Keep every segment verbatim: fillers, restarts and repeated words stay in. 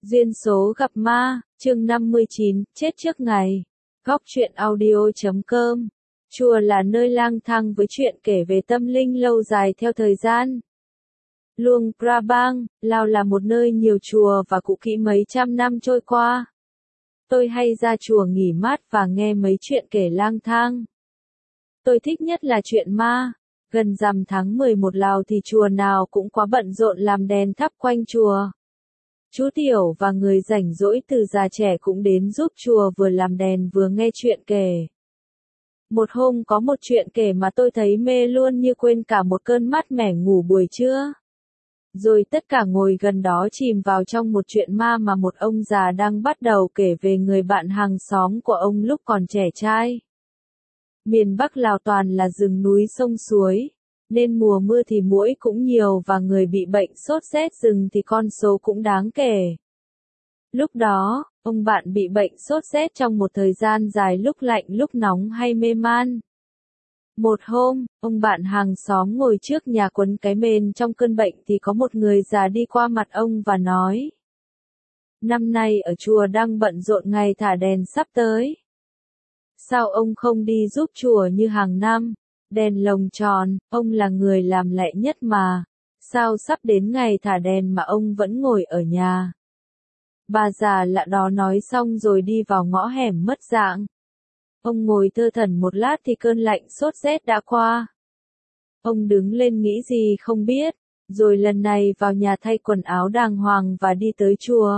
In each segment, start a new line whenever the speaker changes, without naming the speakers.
Duyên số gặp ma, chương năm mươi chín, chết trước ngày. Góc truyện audio chấm com. Chùa là nơi lang thang với chuyện kể về tâm linh lâu dài theo thời gian. Luang Prabang, Lào là một nơi nhiều chùa và cũ kỹ mấy trăm năm trôi qua. Tôi hay ra chùa nghỉ mát và nghe mấy chuyện kể lang thang. Tôi thích nhất là chuyện ma. Gần rằm tháng mười một Lào thì chùa nào cũng quá bận rộn làm đèn thắp quanh chùa. Chú Tiểu và người rảnh rỗi từ già trẻ cũng đến giúp chùa vừa làm đèn vừa nghe chuyện kể. Một hôm có một chuyện kể mà tôi thấy mê luôn như quên cả một cơn mát mẻ ngủ buổi trưa. Rồi tất cả ngồi gần đó chìm vào trong một chuyện ma mà một ông già đang bắt đầu kể về người bạn hàng xóm của ông lúc còn trẻ trai. Miền Bắc Lào toàn là rừng núi sông suối, nên mùa mưa thì muỗi cũng nhiều và người bị bệnh sốt rét rừng thì con số cũng đáng kể. Lúc đó, ông bạn bị bệnh sốt rét trong một thời gian dài lúc lạnh lúc nóng hay mê man. Một hôm, ông bạn hàng xóm ngồi trước nhà quấn cái mền trong cơn bệnh thì có một người già đi qua mặt ông và nói: "Năm nay ở chùa đang bận rộn ngày thả đèn sắp tới. Sao ông không đi giúp chùa như hàng năm? Đèn lồng tròn, ông là người làm lẹ nhất mà. Sao sắp đến ngày thả đèn mà ông vẫn ngồi ở nhà?" Bà già lạ đó nói xong rồi đi vào ngõ hẻm mất dạng. Ông ngồi thơ thẩn một lát thì cơn lạnh sốt rét đã qua. Ông đứng lên nghĩ gì không biết, rồi lần này vào nhà thay quần áo đàng hoàng và đi tới chùa.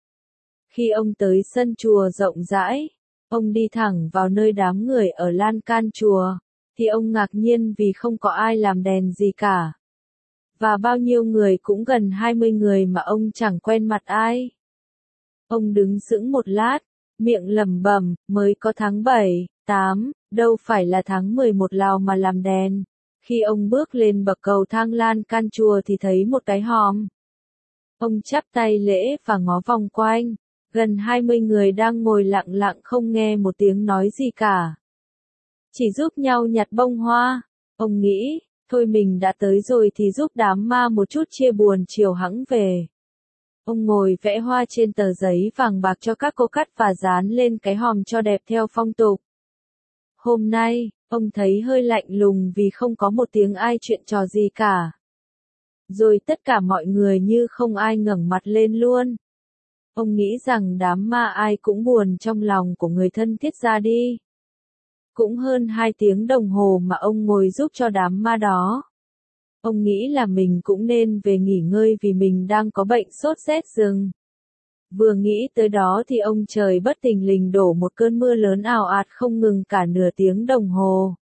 Khi ông tới sân chùa rộng rãi, ông đi thẳng vào nơi đám người ở lan can chùa, thì ông ngạc nhiên vì không có ai làm đèn gì cả. Và bao nhiêu người cũng gần hai mươi người mà ông chẳng quen mặt ai. Ông đứng sững một lát, miệng lẩm bẩm, mới có tháng bảy, tám, đâu phải là tháng mười một Lào mà làm đèn. Khi ông bước lên bậc cầu thang lan can chùa thì thấy một cái hòm. Ông chắp tay lễ và ngó vòng quanh. Gần hai mươi người đang ngồi lặng lặng không nghe một tiếng nói gì cả. Chỉ giúp nhau nhặt bông hoa. Ông nghĩ, thôi mình đã tới rồi thì giúp đám ma một chút chia buồn chiều hẵng về. Ông ngồi vẽ hoa trên tờ giấy vàng bạc cho các cô cắt và dán lên cái hòm cho đẹp theo phong tục. Hôm nay, ông thấy hơi lạnh lùng vì không có một tiếng ai chuyện trò gì cả. Rồi tất cả mọi người như không ai ngẩng mặt lên luôn. Ông nghĩ rằng đám ma ai cũng buồn trong lòng của người thân thiết ra đi. Cũng hơn hai tiếng đồng hồ mà ông ngồi giúp cho đám ma đó. Ông nghĩ là mình cũng nên về nghỉ ngơi vì mình đang có bệnh sốt rét rừng. Vừa nghĩ tới đó thì ông trời bất thình lình đổ một cơn mưa lớn ào ạt không ngừng cả nửa tiếng đồng hồ.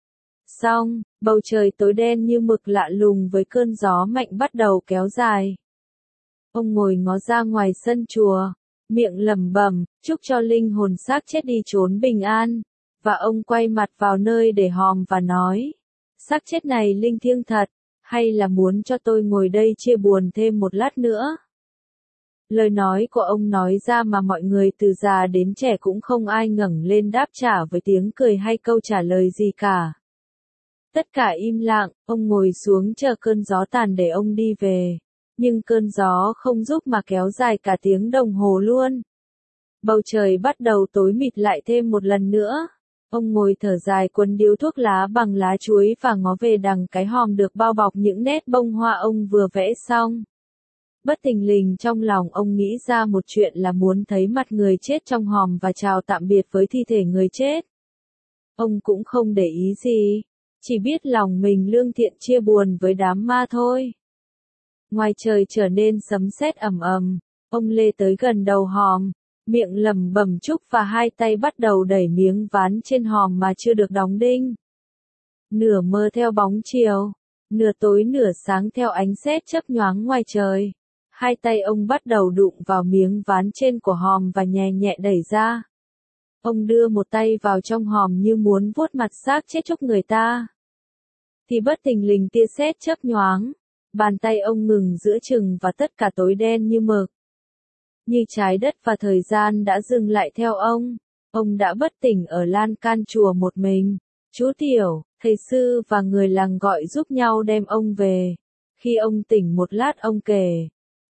Xong, bầu trời tối đen như mực lạ lùng với cơn gió mạnh bắt đầu kéo dài. Ông ngồi ngó ra ngoài sân chùa, miệng lẩm bẩm, chúc cho linh hồn xác chết đi trốn bình an. Và ông quay mặt vào nơi để hòm và nói: "Xác chết này linh thiêng thật, hay là muốn cho tôi ngồi đây chia buồn thêm một lát nữa?" Lời nói của ông nói ra mà mọi người từ già đến trẻ cũng không ai ngẩng lên đáp trả với tiếng cười hay câu trả lời gì cả. Tất cả im lặng, ông ngồi xuống chờ cơn gió tàn để ông đi về. Nhưng cơn gió không giúp mà kéo dài cả tiếng đồng hồ luôn. Bầu trời bắt đầu tối mịt lại thêm một lần nữa. Ông ngồi thở dài quấn điếu thuốc lá bằng lá chuối và ngó về đằng cái hòm được bao bọc những nét bông hoa ông vừa vẽ xong. Bất thình lình trong lòng ông nghĩ ra một chuyện là muốn thấy mặt người chết trong hòm và chào tạm biệt với thi thể người chết. Ông cũng không để ý gì, chỉ biết lòng mình lương thiện chia buồn với đám ma thôi. Ngoài trời trở nên sấm sét ầm ầm, ông lê tới gần đầu hòm, miệng lẩm bẩm chúc và hai tay bắt đầu đẩy miếng ván trên hòm mà chưa được đóng đinh. Nửa mơ theo bóng chiều, nửa tối nửa sáng theo ánh sét chớp nhoáng ngoài trời. Hai tay ông bắt đầu đụng vào miếng ván trên của hòm và nhẹ nhẹ đẩy ra. Ông đưa một tay vào trong hòm như muốn vuốt mặt xác chết chúc người ta. Thì bất thình lình tia sét chớp nhoáng. Bàn tay ông ngừng giữa chừng và tất cả tối đen như mực. Như trái đất và thời gian đã dừng lại theo ông. Ông đã bất tỉnh ở lan can chùa một mình. Chú Tiểu, thầy sư và người làng gọi giúp nhau đem ông về. Khi ông tỉnh một lát ông kể.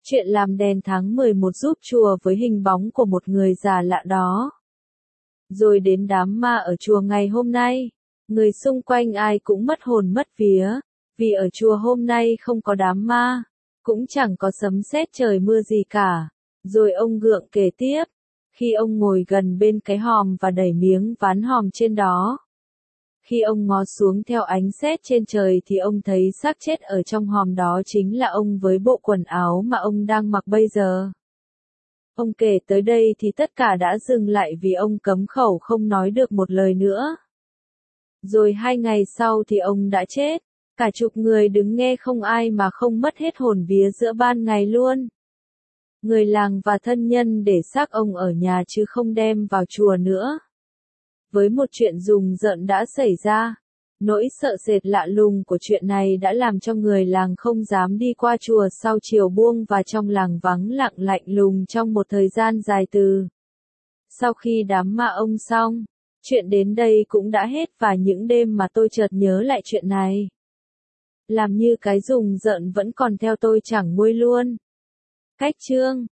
Chuyện làm đèn tháng mười một giúp chùa với hình bóng của một người già lạ đó. Rồi đến đám ma ở chùa ngày hôm nay. Người xung quanh ai cũng mất hồn mất vía, vì ở chùa hôm nay không có đám ma, cũng chẳng có sấm sét trời mưa gì cả. Rồi ông Gượng kể tiếp, khi ông ngồi gần bên cái hòm và đẩy miếng ván hòm trên đó. Khi ông ngó xuống theo ánh sét trên trời thì ông thấy xác chết ở trong hòm đó chính là ông với bộ quần áo mà ông đang mặc bây giờ. Ông kể tới đây thì tất cả đã dừng lại vì ông cấm khẩu không nói được một lời nữa. Rồi hai ngày sau thì ông đã chết. Cả chục người đứng nghe không ai mà không mất hết hồn vía giữa ban ngày luôn. Người làng và thân nhân để xác ông ở nhà chứ không đem vào chùa nữa. Với một chuyện rùng rợn đã xảy ra, nỗi sợ sệt lạ lùng của chuyện này đã làm cho người làng không dám đi qua chùa sau chiều buông và trong làng vắng lặng lạnh lùng trong một thời gian dài từ. Sau khi đám ma ông xong, chuyện đến đây cũng đã hết và những đêm mà tôi chợt nhớ lại chuyện này. Làm như cái rùng rợn vẫn còn theo tôi chẳng nguôi luôn. Cách chương